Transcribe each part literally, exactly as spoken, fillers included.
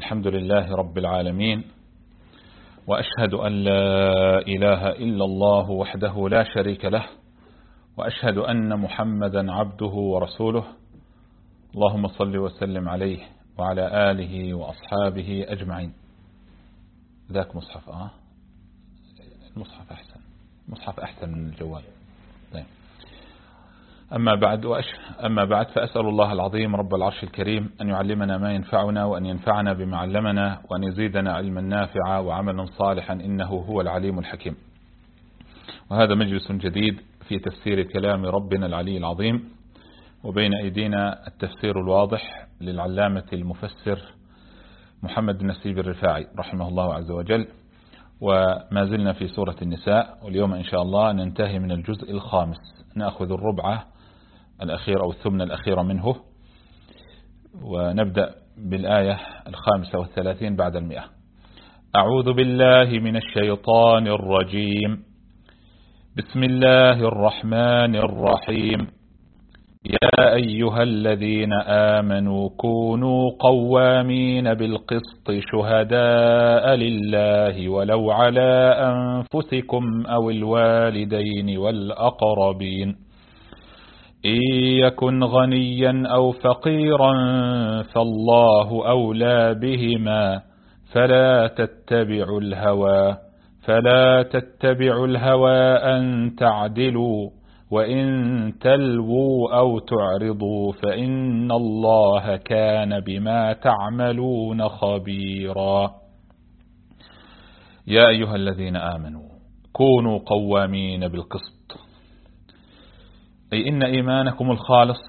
الحمد لله رب العالمين، وأشهد أن لا إله إلا الله وحده لا شريك له، وأشهد أن محمدا عبده ورسوله. اللهم صل وسلم عليه وعلى آله وأصحابه أجمعين. ذاك مصحف آه المصحف أحسن مصحف أحسن من الجوال. طيب. أما بعد وأش... أما بعد فأسأل الله العظيم رب العرش الكريم أن يعلمنا ما ينفعنا، وأن ينفعنا بما علمنا، وأن يزيدنا علما نافعا وعملا صالحا، إنه هو العليم الحكيم. وهذا مجلس جديد في تفسير كلام ربنا العلي العظيم، وبين أيدينا التفسير الواضح للعلامة المفسر محمد نسيب الرفاعي رحمه الله عز وجل. وما زلنا في سورة النساء، واليوم إن شاء الله ننتهي من الجزء الخامس، نأخذ الربعة الأخير أو الثمن الأخير منه، ونبدأ بالآية الخامسة والثلاثين بعد المئة. أعوذ بالله من الشيطان الرجيم. بسم الله الرحمن الرحيم. يا أيها الذين آمنوا كونوا قوامين بالقسط شهداء لله ولو على أنفسكم أو الوالدين والأقربين إن يكن غنيا أو فقيرا فالله أولى بهما فلا تتبعوا الهوى فلا تتبعوا الهوى أن تعدلوا وإن تلووا أو تعرضوا فإن الله كان بما تعملون خبيرا. يا أيها الذين آمنوا كونوا قوامين بالقسط، أي إن إيمانكم الخالص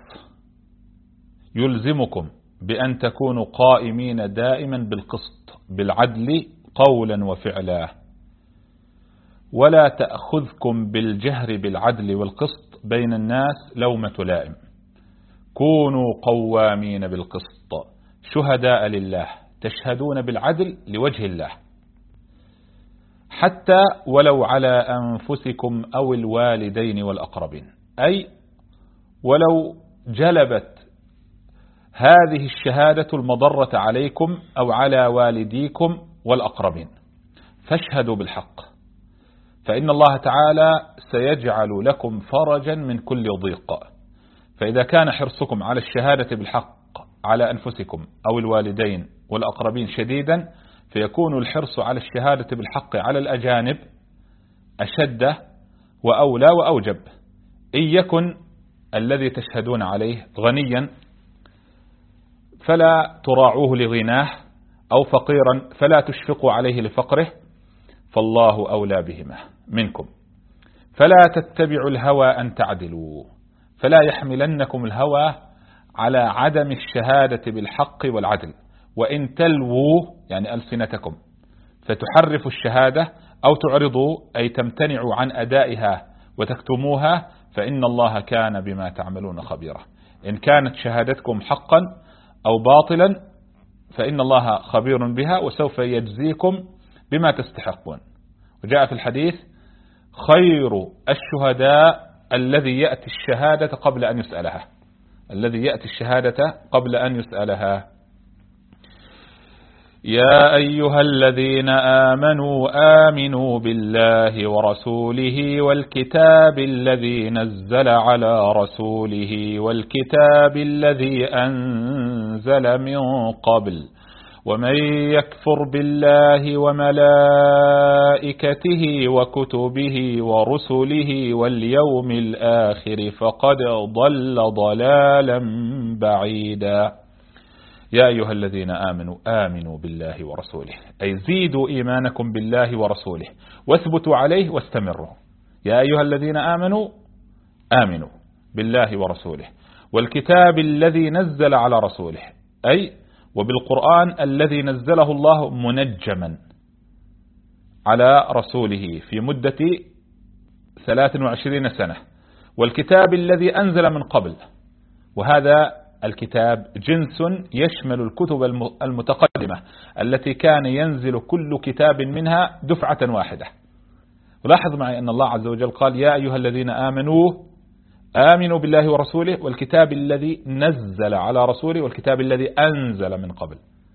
يلزمكم بأن تكونوا قائمين دائما بالقسط بالعدل قولا وفعلا، ولا تأخذكم بالجهر بالعدل والقسط بين الناس لومة لائم. كونوا قوامين بالقسط شهداء لله، تشهدون بالعدل لوجه الله، حتى ولو على أنفسكم أو الوالدين والأقربين، أي ولو جلبت هذه الشهادة المضرة عليكم أو على والديكم والأقربين، فاشهدوا بالحق، فإن الله تعالى سيجعل لكم فرجا من كل ضيق. فإذا كان حرصكم على الشهادة بالحق على أنفسكم أو الوالدين والأقربين شديدا، فيكون الحرص على الشهادة بالحق على الأجانب أشد وأولى وأوجب. إن يكن الذي تشهدون عليه غنيا فلا تراعوه لغناه، أو فقيرا فلا تشفقوا عليه لفقره، فالله أولى بهما منكم. فلا تتبعوا الهوى أن تعدلوا، فلا يحملنكم الهوى على عدم الشهادة بالحق والعدل. وإن تلووا يعني ألسنتكم فتحرفوا الشهادة أو تعرضوا أي تمتنعوا عن أدائها وتكتموها، فإن الله كان بما تعملون خبيرا. إن كانت شهادتكم حقا أو باطلا فإن الله خبير بها، وسوف يجزيكم بما تستحقون. وجاء في الحديث: خير الشهداء الذي يأتي الشهادة قبل أن يسألها الذي يأتي الشهادة قبل أن يسألها. يا أيها الذين آمنوا آمنوا بالله ورسوله والكتاب الذي نزل على رسوله والكتاب الذي أنزل من قبل ومن يكفر بالله وملائكته وكتبه ورسله واليوم الآخر فقد ضل ضلالا بعيدا. يا أيها الذين آمنوا آمنوا بالله ورسوله، أي زيدوا إيمانكم بالله ورسوله واثبتوا عليه واستمروا. يا أيها الذين آمنوا آمنوا بالله ورسوله والكتاب الذي نزل على رسوله، أي وبالقرآن الذي نزله الله منجما على رسوله في مدة ثلاث وعشرين سنة، والكتاب الذي أنزل من قبل. وهذا الكتاب جنس يشمل الكتب المتقدمة التي كان ينزل كل كتاب منها دفعة واحدة. ولاحظ معي أن الله عز وجل قال: يا أيها الذين آمنوا آمنوا بالله ورسوله والكتاب الذي نزل على رسوله والكتاب الذي أنزل من قبل.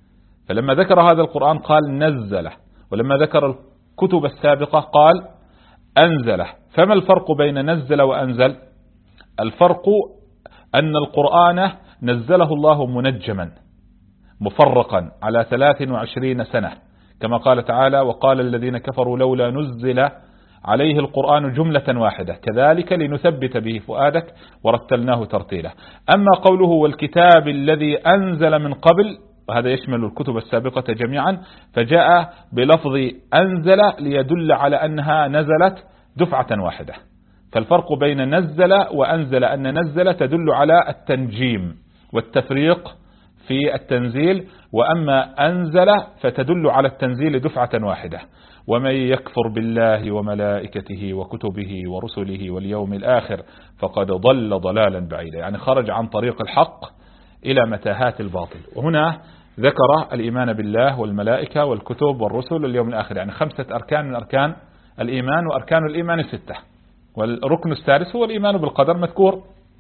فلما ذكر هذا القرآن قال نزله، ولما ذكر الكتب السابقة قال أنزله. فما الفرق بين نزل وأنزل؟ الفرق أن القرآن نزله الله منجما مفرقا على ثلاث وعشرين سنة، كما قال تعالى وقال الذين كفروا لولا نزل عليه القرآن جملة واحدة كذلك لنثبت به فؤادك ورتلناه ترتيلا. أما قوله والكتاب الذي أنزل من قبل، وهذا يشمل الكتب السابقة جميعا، فجاء بلفظ أنزل ليدل على أنها نزلت دفعة واحدة. فالفرق بين نزل وأنزل أن نزل تدل على التنجيم والتفريق في التنزيل، وأما أنزل فتدل على التنزيل دفعة واحدة. ومن يكفر بالله وملائكته وكتبه ورسله واليوم الآخر فقد ضل ضلالا بعيدا، يعني خرج عن طريق الحق إلى متاهات الباطل. وهنا ذكر الإيمان بالله والملائكة والكتب والرسل واليوم الآخر، يعني خمسة أركان من أركان الإيمان، وأركان الإيمان ستة، والركن السادس هو الإيمان بالقدر، مذكور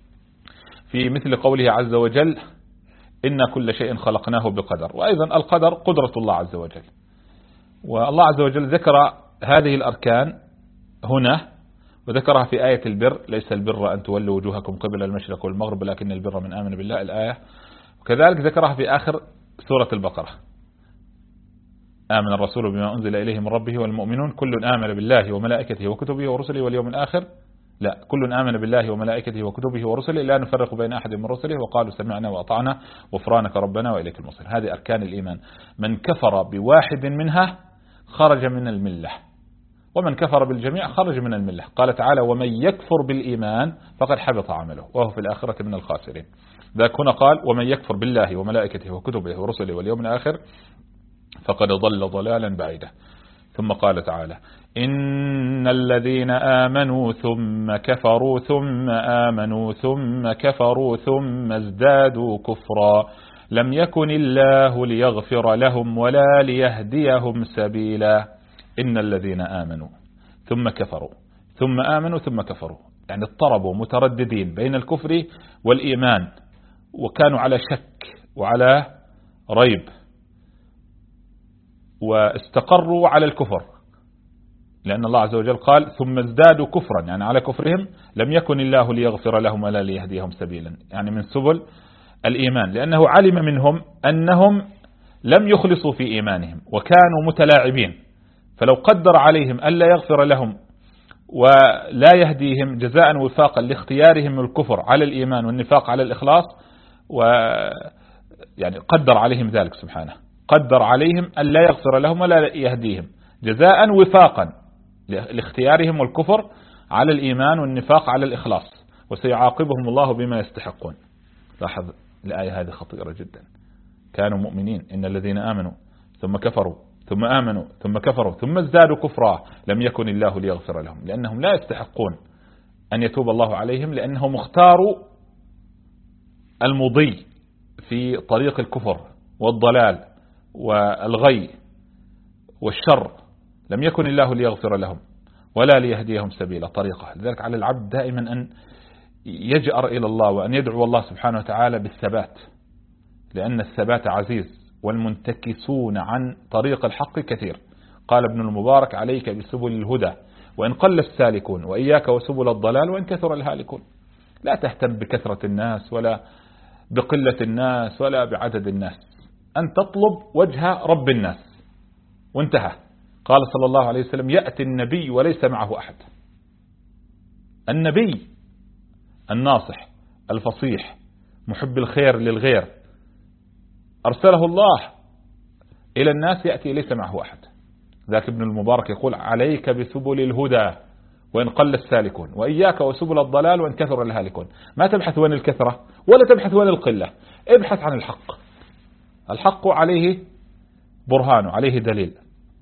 في مثل قوله عز وجل إن كل شيء خلقناه بقدر. وأيضا القدر قدرة الله عز وجل، والله عز وجل ذكر هذه الأركان هنا وذكرها في آية البر، ليس البر أن تولوا وجوهكم قبل المشرق والمغرب ولكن البر من آمن بالله، الآية. وكذلك ذكرها في آخر سورة البقرة آمن الرسول بما أنزل إليه من ربه والمؤمنون كل آمن بالله وملائكته وكتبه ورسله واليوم الآخر، لا كل آمن بالله وملائكته وكتبه ورسله لا نفرق بين أحد من رسله وقالوا سمعنا وأطعنا غفرانك ربنا وإليك المصير. هذه أركان الإيمان، من كفر بواحد منها خرج من الملة، ومن كفر بالجميع خرج من الملة. قال تعالى ومن يكفر بالإيمان فقد حبط عمله وهو في الآخرة من الخاسرين. ذاك هنا قال ومن يكفر بالله وملائكته وكتبه ورسله واليوم الآخر فقد ضل ضلالا بعيدا. ثم قال تعالى إن الذين آمنوا ثم كفروا ثم آمنوا ثم كفروا ثم ازدادوا كفرا لم يكن الله ليغفر لهم ولا ليهديهم سبيلا. إن الذين آمنوا ثم كفروا ثم آمنوا ثم كفروا، يعني اضطربوا مترددين بين الكفر والإيمان، وكانوا على شك وعلى ريب، واستقروا على الكفر، لأن الله عز وجل قال ثم ازدادوا كفرا، يعني على كفرهم لم يكن الله ليغفر لهم ولا ليهديهم سبيلا، يعني من سبل الإيمان، لأنه علم منهم أنهم لم يخلصوا في إيمانهم وكانوا متلاعبين، فلو قدر عليهم ألا يغفر لهم ولا يهديهم جزاء وفاقا لاختيارهم الكفر على الإيمان والنفاق على الإخلاص، و يعني قدر عليهم ذلك سبحانه، قدر عليهم ألا يغفر لهم ولا يهديهم جزاء وفاقا لاختيارهم الكفر على الإيمان والنفاق على الإخلاص، وسيعاقبهم الله بما يستحقون. لاحظ الآية هذه خطيرة جدا، كانوا مؤمنين إن الذين آمنوا ثم كفروا ثم آمنوا ثم كفروا ثم ازدادوا كفرا لم يكن الله ليغفر لهم، لأنهم لا يستحقون أن يتوب الله عليهم، لأنهم اختاروا المضي في طريق الكفر والضلال والغي والشر، لم يكن الله ليغفر لهم ولا ليهديهم سبيلا طريقة. لذلك على العبد دائما أن يجأر إلى الله وأن يدعو الله سبحانه وتعالى بالثبات، لأن الثبات عزيز والمنتكسون عن طريق الحق كثير. قال ابن المبارك عليك بسبل الهدى وإن قل السالكون، وإياك وسبل الضلال وإن كثر الهالكون. لا تهتم بكثرة الناس ولا بقلة الناس ولا بعدد الناس، أن تطلب وجه رب الناس وانتهى. قال صلى الله عليه وسلم يأتي النبي وليس معه أحد، النبي الناصح الفصيح محب الخير للغير أرسله الله إلى الناس، يأتي ليس معه أحد. ذاك ابن المبارك يقول عليك بسبل الهدى وإن قل السالكون وإياك وسبل الضلال وإن كثر الهالكون. ما تبحث وين الكثرة ولا تبحث وين القلة، ابحث عن الحق، الحق عليه برهان عليه دليل.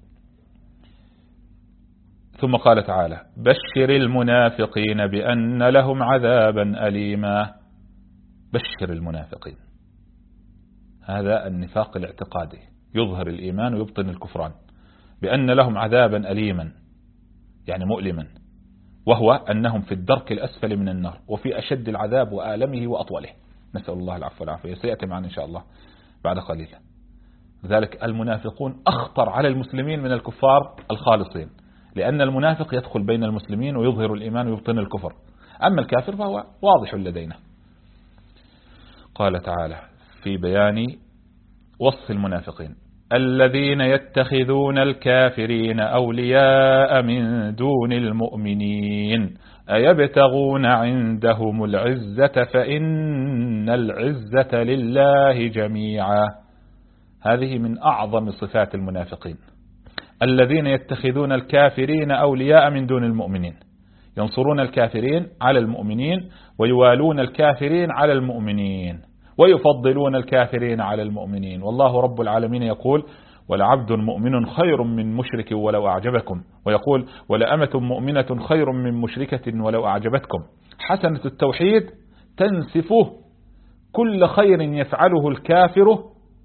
ثم قال تعالى بشر المنافقين بأن لهم عذابا أليما. بشر المنافقين، هذا النفاق الاعتقادي يظهر الإيمان ويبطن الكفران، بأن لهم عذابا أليما يعني مؤلما، وهو أنهم في الدرك الأسفل من النار وفي أشد العذاب وآلمه وأطوله. نسأل الله العفو والعافية، سيأتي معنا إن شاء الله بعد قليل. لذلك المنافقون أخطر على المسلمين من الكفار الخالصين، لأن المنافق يدخل بين المسلمين ويظهر الإيمان ويبطن الكفر، أما الكافر فهو واضح لدينا. قال تعالى في بيان وصف المنافقين: الذين يتخذون الكافرين أولياء من دون المؤمنين أيبتغون عندهم العزة فإن العزة لله جميعا. هذه من أعظم صفات المنافقين، الذين يتخذون الكافرين أولياء من دون المؤمنين، ينصرون الكافرين على المؤمنين ويوالون الكافرين على المؤمنين ويفضلون الكافرين على المؤمنين. والله رب العالمين يقول: ولعبد مؤمن خير من مشرك ولو أعجبكم، ويقول: ولأمة مؤمنة خير من مشركة ولو أعجبتكم. حسنة التوحيد تنسفه كل خير يفعله الكافر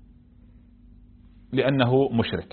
لأنه مشرك.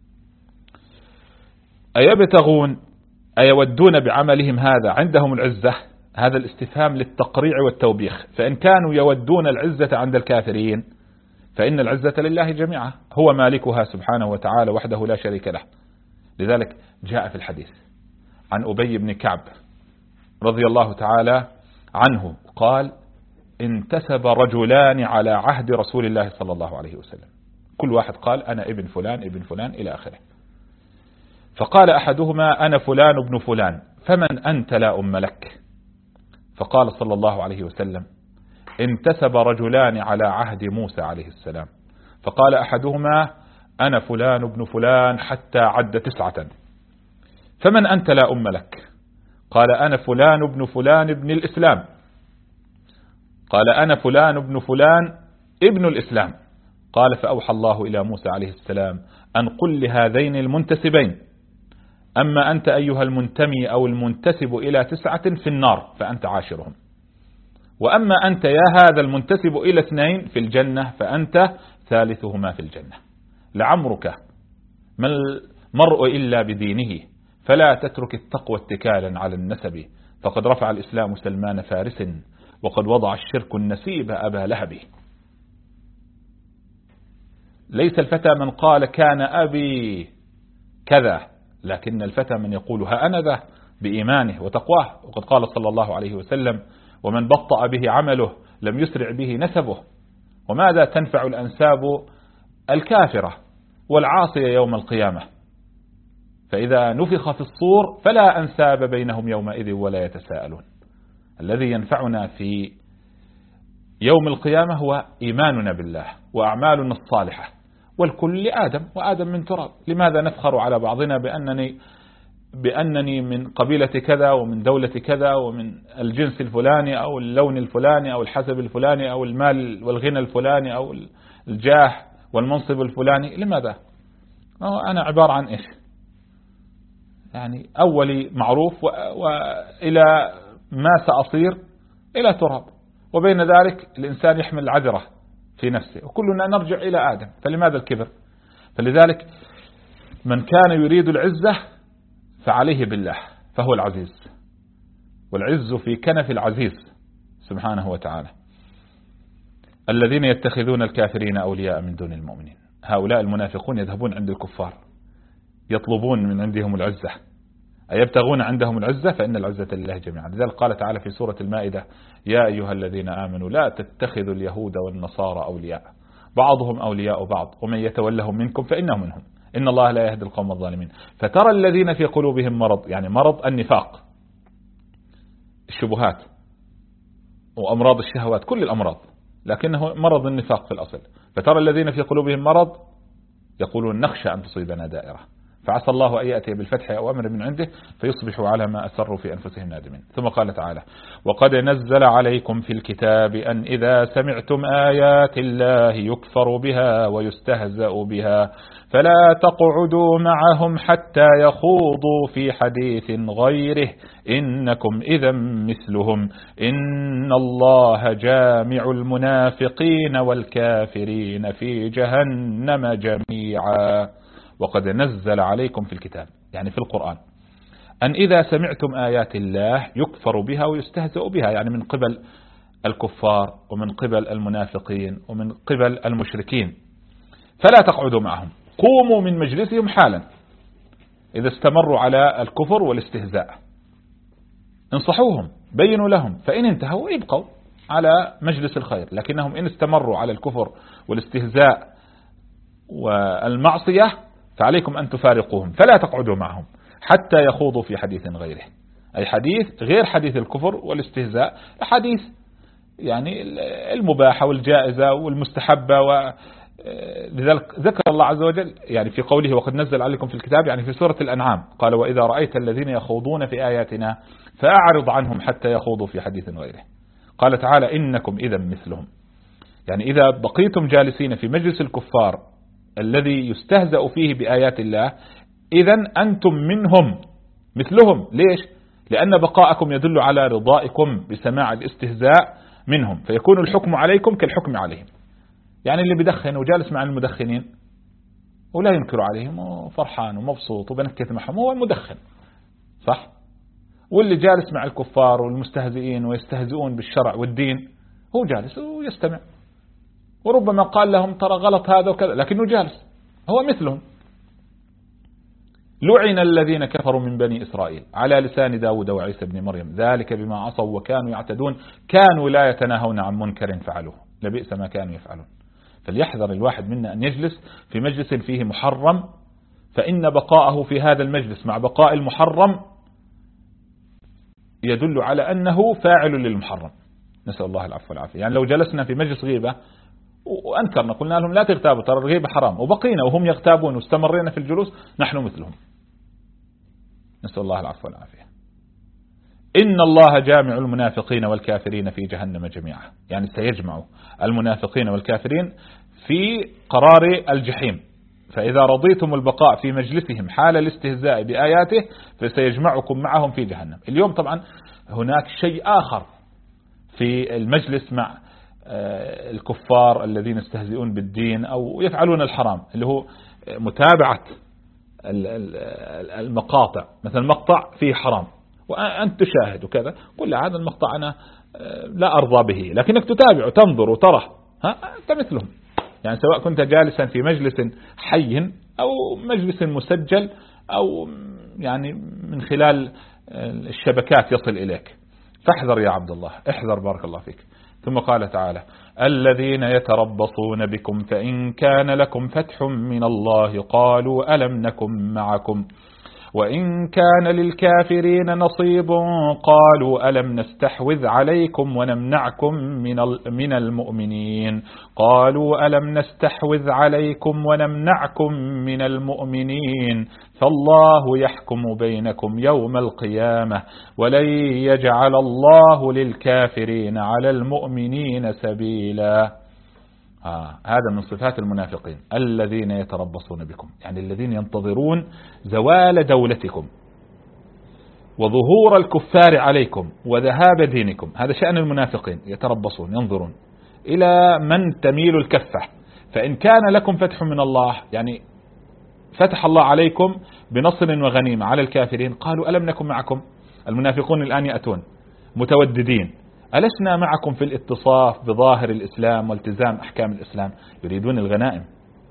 أيبتغون أيودون بعملهم هذا عندهم العزة، هذا الاستفهام للتقريع والتوبيخ، فإن كانوا يودون العزة عند الكافرين فإن العزة لله جميعا، هو مالكها سبحانه وتعالى وحده لا شريك له. لذلك جاء في الحديث عن أبي بن كعب رضي الله تعالى عنه قال: انتسب رجلان على عهد رسول الله صلى الله عليه وسلم، كل واحد قال: أنا ابن فلان ابن فلان إلى آخره. فقال أحدهما: أنا فلان ابن فلان، فمن أنت لا أم لك؟ فقال صلى الله عليه وسلم: انتسب رجلان على عهد موسى عليه السلام، فقال أحدهما: أنا فلان ابن فلان، حتى عد تسعة، فمن أنت لا أم لك؟ قال: أنا فلان ابن فلان ابن الإسلام. قال: أنا فلان ابن فلان ابن الإسلام. قال: فأوحى الله إلى موسى عليه السلام أن قل لهذين المنتسبين: أما أنت أيها المنتمي أو المنتسب إلى تسعة في النار فأنت عاشرهم، وأما أنت يا هذا المنتسب إلى اثنين في الجنة فأنت ثالثهما في الجنة. لعمرك ما المرء إلا بدينه، فلا تترك التقوى اتكالا على النسب، فقد رفع الإسلام سلمان فارس، وقد وضع الشرك النسيب أبا لهب. ليس الفتى من قال كان أبي كذا، لكن الفتى من يقول ها أنا ذا بإيمانه وتقواه. وقد قال صلى الله عليه وسلم: ومن بطأ به عمله لم يسرع به نسبه. وماذا تنفع الأنساب الكافرة والعاصية يوم القيامة؟ فإذا نفخ في الصور فلا أنساب بينهم يومئذ ولا يتساءلون. الذي ينفعنا في يوم القيامة هو إيماننا بالله وأعمالنا الصالحة، والكل لآدم، وآدم من تراب. لماذا نفخر على بعضنا بأنني بأنني من قبيلة كذا ومن دولة كذا ومن الجنس الفلاني أو اللون الفلاني أو الحسب الفلاني أو المال والغنى الفلاني أو الجاه والمنصب الفلاني؟ لماذا؟ أنا عبارة عن إيش؟ يعني أولي معروف وإلى ما سأصير إلى تراب، وبين ذلك الإنسان يحمل العذرة في نفسه، وكلنا نرجع إلى آدم. فلماذا الكبر؟ فلذلك من كان يريد العزة فعليه بالله، فهو العزيز، والعز في كنف العزيز سبحانه وتعالى. الذين يتخذون الكافرين أولياء من دون المؤمنين، هؤلاء المنافقون يذهبون عند الكفار يطلبون من عندهم العزة، أيبتغون عندهم العزة فإن العزة لله جميعا. لذلك قال تعالى في سورة المائدة: يا أيها الذين آمنوا لا تتخذوا اليهود والنصارى أولياء بعضهم أولياء بعض ومن يتولهم منكم فإنه منهم إن الله لا يهدي القوم الظالمين. فترى الذين في قلوبهم مرض، يعني مرض النفاق، الشبهات وأمراض الشهوات، كل الأمراض، لكنه مرض النفاق في الأصل. فترى الذين في قلوبهم مرض يقولون نخشى أن تصيبنا دائرة، فعسى الله أن يأتي بالفتح أو أمر من عنده فيصبحوا على ما أسروا في أنفسهم نادمين. ثم قال تعالى: وقد نزل عليكم في الكتاب أن إذا سمعتم آيات الله يكفر بها ويستهزأ بها فلا تقعدوا معهم حتى يخوضوا في حديث غيره إنكم إذا مثلهم إن الله جامع المنافقين والكافرين في جهنم جميعا. وقد نزل عليكم في الكتاب، يعني في القرآن، أن إذا سمعتم آيات الله يكفر بها ويستهزأ بها، يعني من قبل الكفار ومن قبل المنافقين ومن قبل المشركين. فلا تقعدوا معهم، قوموا من مجلسهم حالا إذا استمروا على الكفر والاستهزاء، انصحوهم بينوا لهم، فإن انتهوا ابقوا على مجلس الخير، لكنهم إن استمروا على الكفر والاستهزاء والمعصية فعليكم أن تفارقوهم، فلا تقعدوا معهم حتى يخوضوا في حديث غيره، أي حديث غير حديث الكفر والاستهزاء، حديث يعني المباحة والجائزة والمستحبة. ولذلك ذكر الله عز وجل يعني في قوله وقد نزل عليكم في الكتاب، يعني في سورة الأنعام قال وإذا رأيت الذين يخوضون في آياتنا فأعرض عنهم حتى يخوضوا في حديث غيره. قال تعالى إنكم إذا مثلهم، يعني إذا بقيتم جالسين في مجلس الكفار الذي يستهزأ فيه بآيات الله إذا أنتم منهم مثلهم. ليش؟ لأن بقاءكم يدل على رضائكم بسماع الاستهزاء منهم، فيكون الحكم عليكم كالحكم عليهم. يعني اللي بدخن وجالس مع المدخنين ولا ينكر عليهم وفرحان ومبسوط وبنكت معهم هو المدخن، صح؟ واللي جالس مع الكفار والمستهزئين ويستهزئون بالشرع والدين هو جالس ويستمع، وربما قال لهم ترى غلط هذا وكذا لكنه جالس هو مثلهم. لعن الذين كفروا من بني إسرائيل على لسان داود وعيسى بن مريم ذلك بما عصوا وكانوا يعتدون كانوا لا يتناهون عن منكر فعلوه لبئس ما كانوا يفعلون. فليحذر الواحد منا أن يجلس في مجلس فيه محرم، فإن بقاءه في هذا المجلس مع بقاء المحرم يدل على أنه فاعل للمحرم، نسأل الله العفو والعافية. يعني لو جلسنا في مجلس غيبة وأنكرنا قلنا لهم لا تغتابوا ترى الغيبة حرام وبقينا وهم يغتابون واستمرينا في الجلوس نحن مثلهم، نسأل الله العفو والعافية. إن الله جامع المنافقين والكافرين في جهنم جميعا، يعني سيجمع المنافقين والكافرين في قرار الجحيم، فإذا رضيتم البقاء في مجلسهم حال الاستهزاء بآياته فسيجمعكم معهم في جهنم. اليوم طبعا هناك شيء آخر في المجلس مع الكفار الذين يستهزئون بالدين أو يفعلون الحرام، اللي هو متابعة المقاطع، مثلا مقطع فيه حرام وأنت تشاهد وكذا، قل هذا المقطع أنا لا أرضى به، لكنك تتابع وتنظر وترى، ها أنت مثلهم. يعني سواء كنت جالسا في مجلس حي أو مجلس مسجل أو يعني من خلال الشبكات يصل إليك، فاحذر يا عبد الله، احذر بارك الله فيك. ثم قال تعالى الذين يتربصون بكم فإن كان لكم فتح من الله قالوا ألم نكن معكم وإن كان للكافرين نصيب قالوا ألم نستحوذ عليكم ونمنعكم من المؤمنين قالوا ألم نستحوذ عليكم ونمنعكم من المؤمنين فالله يحكم بينكم يوم القيامة ولن يجعل الله للكافرين على المؤمنين سبيلا. آه هذا من صفات المنافقين الذين يتربصون بكم، يعني الذين ينتظرون زوال دولتكم وظهور الكفار عليكم وذهاب دينكم. هذا شأن المنافقين، يتربصون ينظرون إلى من تميل الكفة. فإن كان لكم فتح من الله، يعني فتح الله عليكم بنصر وغنيمة على الكافرين، قالوا ألم نكن معكم. المنافقون الآن يأتون متوددين، ألسنا معكم في الاتصاف بظاهر الإسلام والتزام أحكام الإسلام؟ يريدون الغنائم،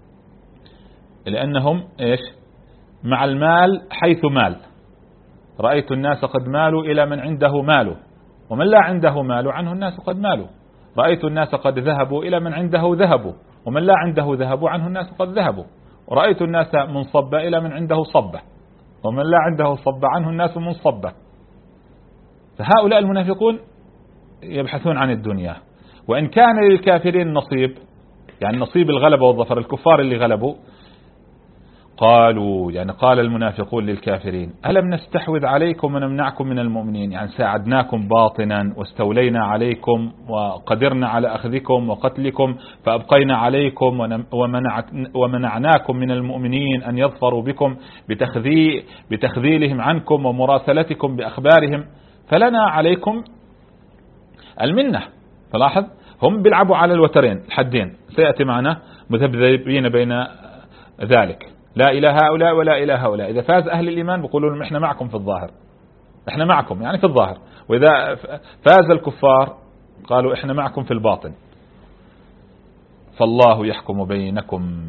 لأنهم إيش مع المال حيث مال. رأيت الناس قد مالوا إلى من عنده مال ومن لا عنده مال عنه الناس قد مالوا. رأيت الناس قد ذهبوا إلى من عنده ذهبوا ومن لا عنده ذهبوا عنه الناس قد ذهبوا. ورأيت الناس منصبة إلى من عنده صبة ومن لا عنده صبة عنه الناس منصبة. فهؤلاء المنافقون يبحثون عن الدنيا. وإن كان للكافرين نصيب، يعني نصيب الغلبة والظفر، الكفار اللي غلبوا، قالوا يعني قال المنافقون للكافرين ألم نستحوذ عليكم ونمنعكم من المؤمنين، يعني ساعدناكم باطنا واستولينا عليكم وقدرنا على أخذكم وقتلكم فأبقينا عليكم ومنعناكم من المؤمنين أن يظفروا بكم بتخذي بتخذيلهم عنكم ومراسلتكم بأخبارهم، فلنا عليكم المنة. فلاحظ هم بيلعبوا على الوترين الحدين، سيأتي معنا مذبذبين بين ذلك، لا إلى هؤلاء ولا إلى هؤلاء. إذا فاز أهل الإيمان بيقولوا لهم إحنا معكم في الظاهر، إحنا معكم يعني في الظاهر، وإذا فاز الكفار قالوا إحنا معكم في الباطن. فالله يحكم بينكم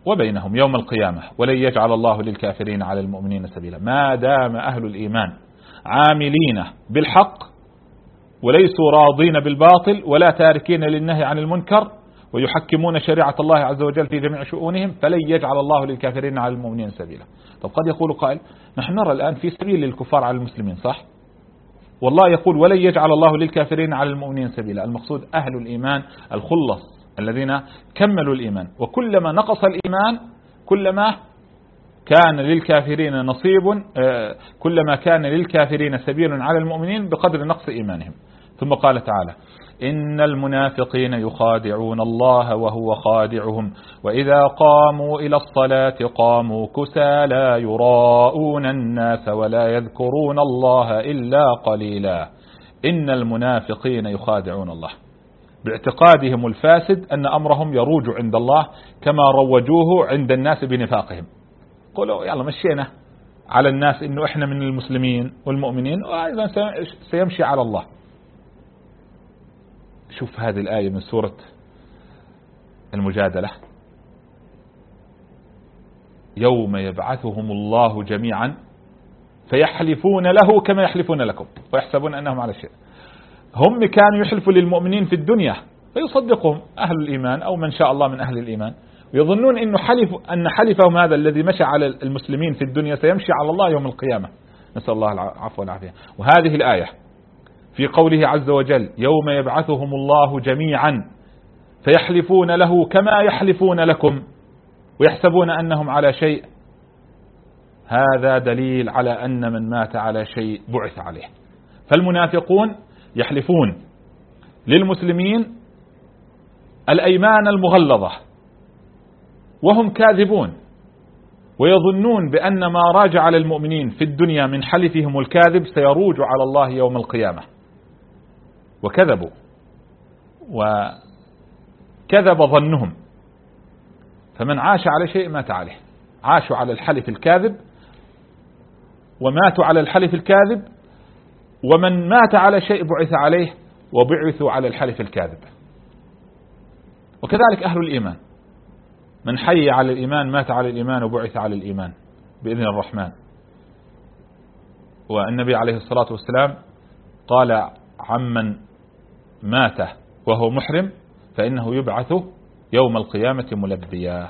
وبينهم يوم القيامة ولن يجعل الله للكافرين على المؤمنين سبيلا. ما دام أهل الإيمان عاملين بالحق وليسوا راضين بالباطل ولا تاركين للنهي عن المنكر ويحكمون شريعة الله عز وجل في جميع شؤونهم فلن يجعل الله للكافرين على المؤمنين سبيلا. طب قد يقول قائل نحن نرى الآن في سبيل للكفار على المسلمين، صح؟ والله يقول ولن يجعل الله للكافرين على المؤمنين سبيلا. المقصود أهل الإيمان الخلص الذين كملوا الإيمان، وكلما نقص الإيمان كلما كان للكافرين نصيب، كلما كان للكافرين سبيل على المؤمنين بقدر نقص إيمانهم. ثم قال تعالى إن المنافقين يخادعون الله وهو خادعهم وإذا قاموا إلى الصلاة قاموا كسالى يراءون الناس ولا يذكرون الله إلا قليلا. إن المنافقين يخادعون الله باعتقادهم الفاسد أن أمرهم يروج عند الله كما روجوه عند الناس بنفاقهم. قولوا يلا مشينا على الناس إنه إحنا من المسلمين والمؤمنين وأيضا سيمشي على الله. شوف هذه الآية من سورة المجادلة يوم يبعثهم الله جميعا فيحلفون له كما يحلفون لكم ويحسبون أنهم على شيء. هم كانوا يحلفوا للمؤمنين في الدنيا فيصدقهم أهل الإيمان أو من شاء الله من أهل الإيمان، ويظنون إنه حلف أن حلفهم هذا الذي مشى على المسلمين في الدنيا سيمشي على الله يوم القيامة، نسأل الله العفو والعافية. وهذه الآية في قوله عز وجل يوم يبعثهم الله جميعا فيحلفون له كما يحلفون لكم ويحسبون أنهم على شيء، هذا دليل على أن من مات على شيء بعث عليه. فالمنافقون يحلفون للمسلمين الأيمان المغلظة وهم كاذبون، ويظنون بأن ما راج على المؤمنين في الدنيا من حلفهم الكاذب سيروج على الله يوم القيامة، وكذبوا وكذب ظنهم. فمن عاش على شيء مات عليه، عاشوا على الحلف الكاذب وماتوا على الحلف الكاذب، ومن مات على شيء بعث عليه وبعثوا على الحلف الكاذب. وكذلك أهل الإيمان من حي على الإيمان مات على الإيمان وبعث على الإيمان بإذن الرحمن. والنبي عليه الصلاة والسلام قال عمن مات وهو محرم فإنه يبعث يوم القيامة ملبيا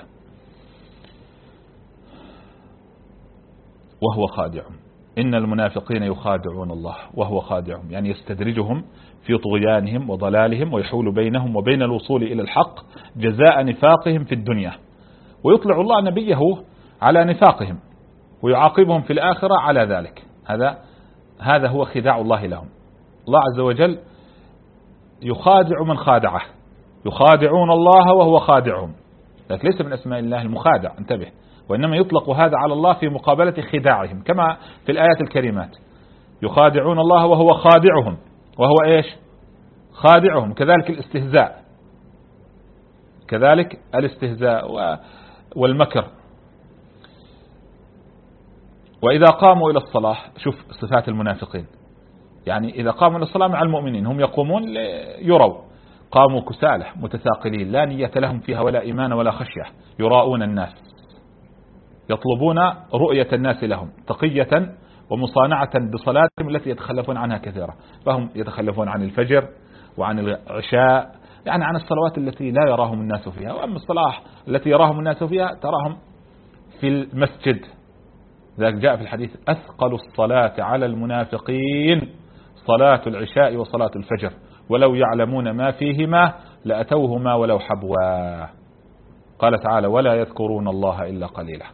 وهو خادع. إن المنافقين يخادعون الله وهو خادعهم، يعني يستدرجهم في طغيانهم وضلالهم ويحول بينهم وبين الوصول إلى الحق جزاء نفاقهم في الدنيا، ويطلع الله نبيه على نفاقهم ويعاقبهم في الآخرة على ذلك. هذا هذا هو خداع الله لهم. الله عز وجل يخادع من خادعه، يخادعون الله وهو خادعهم، لكن ليس من أسماء الله المخادع، انتبه، وإنما يطلق هذا على الله في مقابلة خداعهم كما في الآيات الكريمات. يخادعون الله وهو خادعهم، وهو إيش؟ خادعهم. كذلك الاستهزاء، كذلك الاستهزاء والمكر. وإذا قاموا إلى الصلاة، شوف صفات المنافقين، يعني إذا قاموا إلى الصلاة مع المؤمنين هم يقومون يروا، قاموا كسالى متثاقلين لا نية لهم فيها ولا إيمان ولا خشية، يراؤون الناس، يطلبون رؤية الناس لهم تقية ومصانعة بصلاتهم التي يتخلفون عنها كثيرا. فهم يتخلفون عن الفجر وعن العشاء، يعني عن الصلوات التي لا يراهم الناس فيها. وأما الصلاة التي يراهم الناس فيها تراهم في المسجد. ذلك جاء في الحديث أثقل الصلاة على المنافقين صلاة العشاء وصلاة الفجر ولو يعلمون ما فيهما لأتوهما ولو حبوا. قال تعالى ولا يذكرون الله إلا قليلا.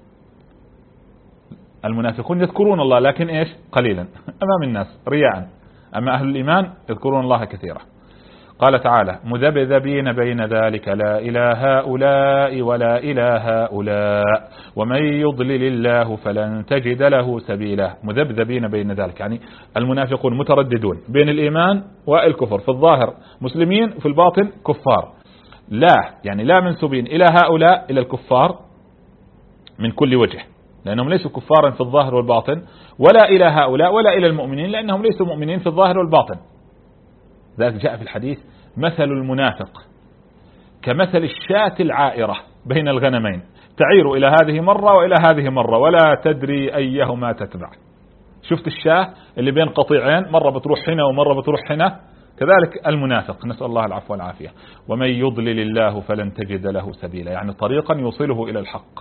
المنافقون يذكرون الله لكن إيش؟ قليلا أمام الناس رياء، أما أهل الإيمان يذكرون الله كثيرا. قال تعالى مذبذبين بين ذلك لا إلى هؤلاء ولا إلى هؤلاء ومن يضلل الله فلن تجد له سبيلا. مذبذبين بين ذلك، يعني المنافقون مترددون بين الإيمان والكفر، في الظاهر مسلمين في الباطن كفار، لا يعني لا منسوبين إلى هؤلاء إلى الكفار من كل وجه لأنهم ليسوا كفارا في الظاهر والباطن، ولا إلى هؤلاء ولا إلى المؤمنين لأنهم ليسوا مؤمنين في الظاهر والباطن. ذلك جاء في الحديث مثل المنافق كمثل الشاة العائرة بين الغنمين، تعير إلى هذه مرة وإلى هذه مرة ولا تدري أيهما تتبع. شفت الشاه اللي بين قطيعين، مرة بتروح هنا ومرة بتروح هنا، كذلك المنافق، نسأل الله العفو والعافية. ومن يضلل الله فلن تجد له سبيلا، يعني طريقا يوصله إلى الحق.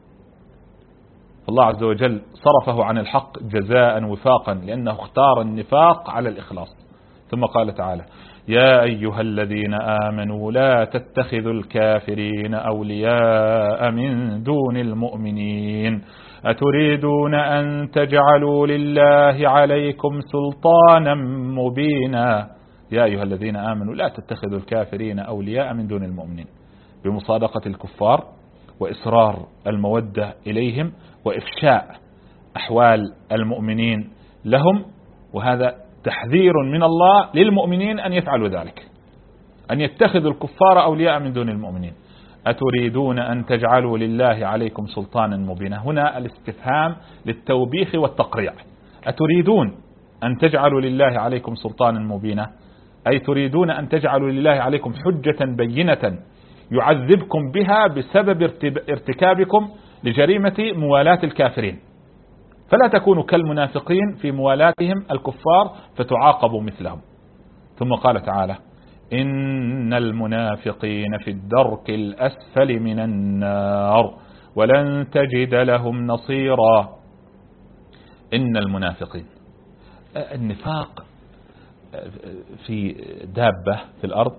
الله عز وجل صرفه عن الحق جزاء وفاقا لأنه اختار النفاق على الإخلاص. ثم قال تعالى: يا أيها الذين آمنوا لا تتخذوا الكافرين أولياء من دون المؤمنين أتريدون أن تجعلوا لله عليكم سلطانا مبينا. يا أيها الذين آمنوا لا تتخذوا الكافرين أولياء من دون المؤمنين، بمصادقة الكفار وإصرار المودة إليهم وإفشاء أحوال المؤمنين لهم، وهذا تحذير من الله للمؤمنين أن يفعلوا ذلك، أن يتخذوا الكفار أولياء من دون المؤمنين. أتريدون أن تجعلوا لله عليكم سلطانا مبينا، هنا الاستفهام للتوبيخ والتقريع. أتريدون أن تجعلوا لله عليكم سلطانا مبينا، أي تريدون أن تجعلوا لله عليكم حجة بينة يعذبكم بها بسبب ارتكابكم لجريمة موالاة الكافرين، فلا تكونوا كالمنافقين في موالاتهم الكفار فتعاقبوا مثلهم. ثم قال تعالى: إن المنافقين في الدرك الأسفل من النار ولن تجد لهم نصيرا. إن المنافقين، النفاق في دابة في الأرض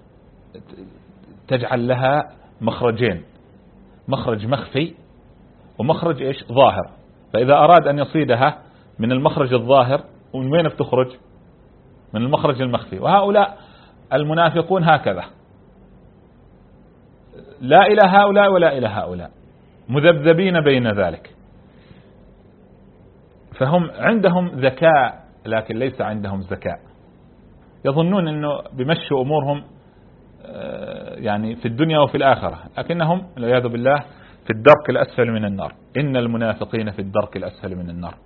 تجعل لها مخرجين، مخرج مخفي ومخرج إيش ظاهر. فإذا أراد أن يصيدها من المخرج الظاهر، ومن وين بتخرج؟ من المخرج المخفي. وهؤلاء المنافقون هكذا، لا إلى هؤلاء ولا إلى هؤلاء، مذبذبين بين ذلك. فهم عندهم ذكاء لكن ليس عندهم ذكاء، يظنون أنه بمشوا أمورهم يعني في الدنيا وفي الآخرة، لكنهم والعياذ بالله في الدرك الأسفل من النار. إن المنافقين في الدرك الأسفل من النار،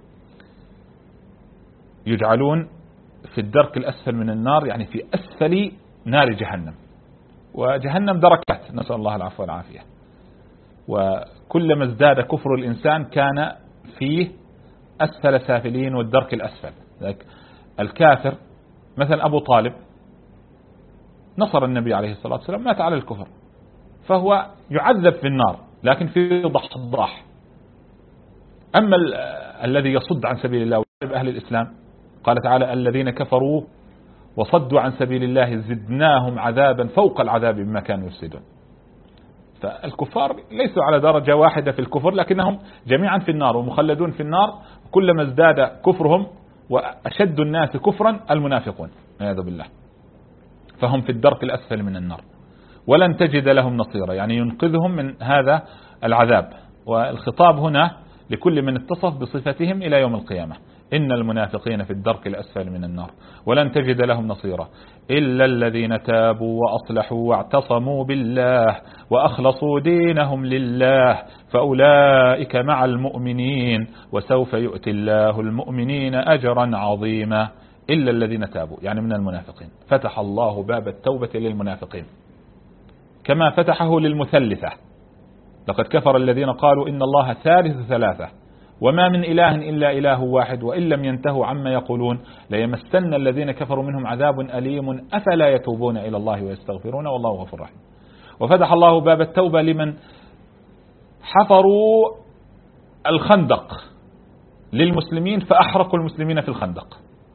يجعلون في الدرك الأسفل من النار يعني في أسفل نار جهنم، وجهنم دركات، نسأل الله العفو والعافية. وكلما ازداد كفر الإنسان كان فيه أسفل سافلين والدرك الأسفل. الكافر مثلا أبو طالب نصر النبي عليه الصلاة والسلام، مات على الكفر، فهو يعذب في النار لكن في ضحضاح. أما الذي يصد عن سبيل الله أهل الإسلام، قال تعالى: الذين كفروا وصدوا عن سبيل الله زدناهم عذابا فوق العذاب بما كانوا يفسدون. فالكفار ليسوا على درجة واحدة في الكفر، لكنهم جميعا في النار ومخلدون في النار. كلما ازداد كفرهم، وأشد الناس كفرا المنافقون والعياذ بالله، فهم في الدرك الأسفل من النار ولن تجد لهم نصيرا، يعني ينقذهم من هذا العذاب. والخطاب هنا لكل من اتصف بصفتهم إلى يوم القيامة. إن المنافقين في الدرك الأسفل من النار ولن تجد لهم نصيرا إلا الذين تابوا وأصلحوا واعتصموا بالله وأخلصوا دينهم لله فأولئك مع المؤمنين وسوف يؤتي الله المؤمنين أجرا عظيما. إلا الذين تابوا يعني من المنافقين، فتح الله باب التوبة للمنافقين كما فتحه للمثلثة. لقد كفر الذين قالوا إن الله ثالث ثلاثة وما من إله إلا إله واحد وإن لم ينتهوا عما يقولون ليمسن الذين كفروا منهم عذاب أليم أفلا يتوبون إلى الله ويستغفرون والله غفور رحيم. وفتح الله باب التوبة لمن حفروا الخندق للمسلمين فأحرقوا المسلمين في الخندق،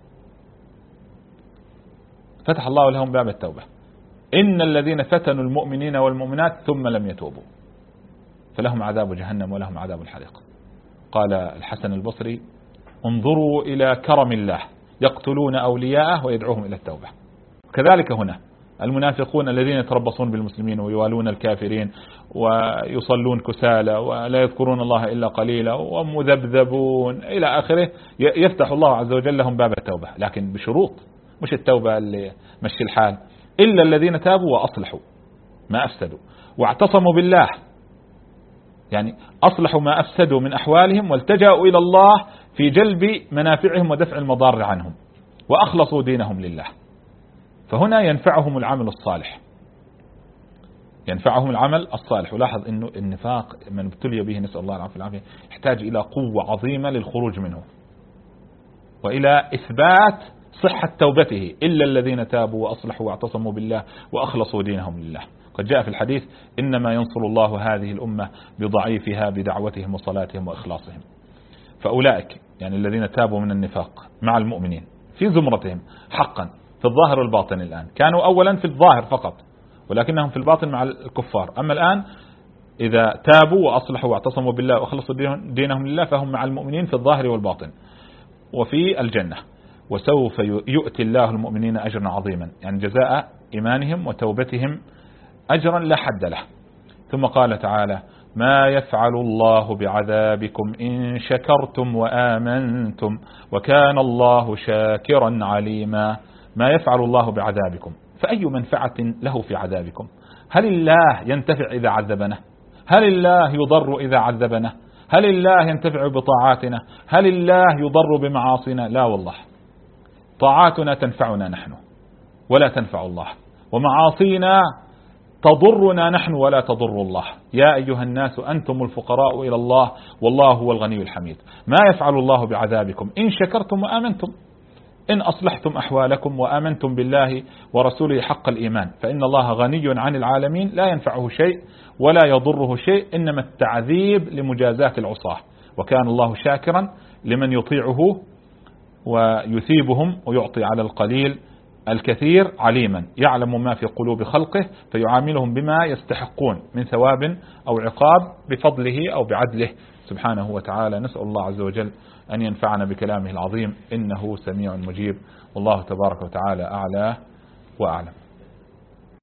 فتح الله لهم باب التوبة. إن الذين فتنوا المؤمنين والمؤمنات ثم لم يتوبوا فلهم عذاب جهنم ولهم عذاب الحريق. قال الحسن البصري: انظروا إلى كرم الله يقتلون أولياءه ويدعوهم إلى التوبة. كذلك هنا المنافقون الذين يتربصون بالمسلمين ويوالون الكافرين ويصلون كسالى ولا يذكرون الله إلا قليلا ومذبذبون إلى آخره، يفتح الله عز وجل لهم باب التوبة لكن بشروط، مش التوبة اللي مشي الحال. إلا الذين تابوا وأصلحوا ما أفسدوا واعتصموا بالله، يعني أصلحوا ما أفسدوا من أحوالهم والتجأوا إلى الله في جلب منافعهم ودفع المضار عنهم وأخلصوا دينهم لله، فهنا ينفعهم العمل الصالح. ينفعهم العمل الصالح. ولاحظ أنه النفاق من ابتلي به نسأل الله العافية والعافية يحتاج إلى قوة عظيمة للخروج منه وإلى إثبات صحة توبته، إلا الذين تابوا وأصلحوا واعتصموا بالله وأخلصوا دينهم لله. قد جاء في الحديث إنما ينصر الله هذه الأمة بضعيفها بدعوتهم وصلاتهم وإخلاصهم. فأولئك يعني الذين تابوا من النفاق مع المؤمنين في زمرتهم حقا في الظاهر والباطن. الآن كانوا أولا في الظاهر فقط ولكنهم في الباطن مع الكفار، أما الآن إذا تابوا وأصلحوا واعتصموا بالله وأخلصوا دينهم لله فهم مع المؤمنين في الظاهر والباطن وفي الجنة. وسوف يؤتي الله المؤمنين أجرا عظيما، يعني جزاء إيمانهم وتوبتهم أجرا لا حد له. ثم قال تعالى ما يفعل الله بعذابكم إن شكرتم وآمنتم وكان الله شاكرا عليما. ما يفعل الله بعذابكم، فأي منفعة له في عذابكم؟ هل الله ينتفع إذا عذبنا؟ هل الله يضر إذا عذبنا؟ هل الله ينتفع بطاعاتنا؟ هل الله يضر بمعاصينا؟ لا والله، طاعاتنا تنفعنا نحن ولا تنفع الله، ومعاصينا تضرنا نحن ولا تضر الله. يا أيها الناس أنتم الفقراء إلى الله والله هو الغني الحميد. ما يفعل الله بعذابكم إن شكرتم وآمنتم، إن أصلحتم أحوالكم وآمنتم بالله ورسوله حق الإيمان، فإن الله غني عن العالمين لا ينفعه شيء ولا يضره شيء، إنما التعذيب لمجازاة العصاة، وكان الله شاكرا لمن يطيعه ويثيبهم ويعطي على القليل الكثير، عليما يعلم ما في قلوب خلقه فيعاملهم بما يستحقون من ثواب أو عقاب بفضله أو بعدله سبحانه وتعالى. نسأل الله عز وجل أن ينفعنا بكلامه العظيم إنه سميع مجيب، والله تبارك وتعالى أعلى وأعلم.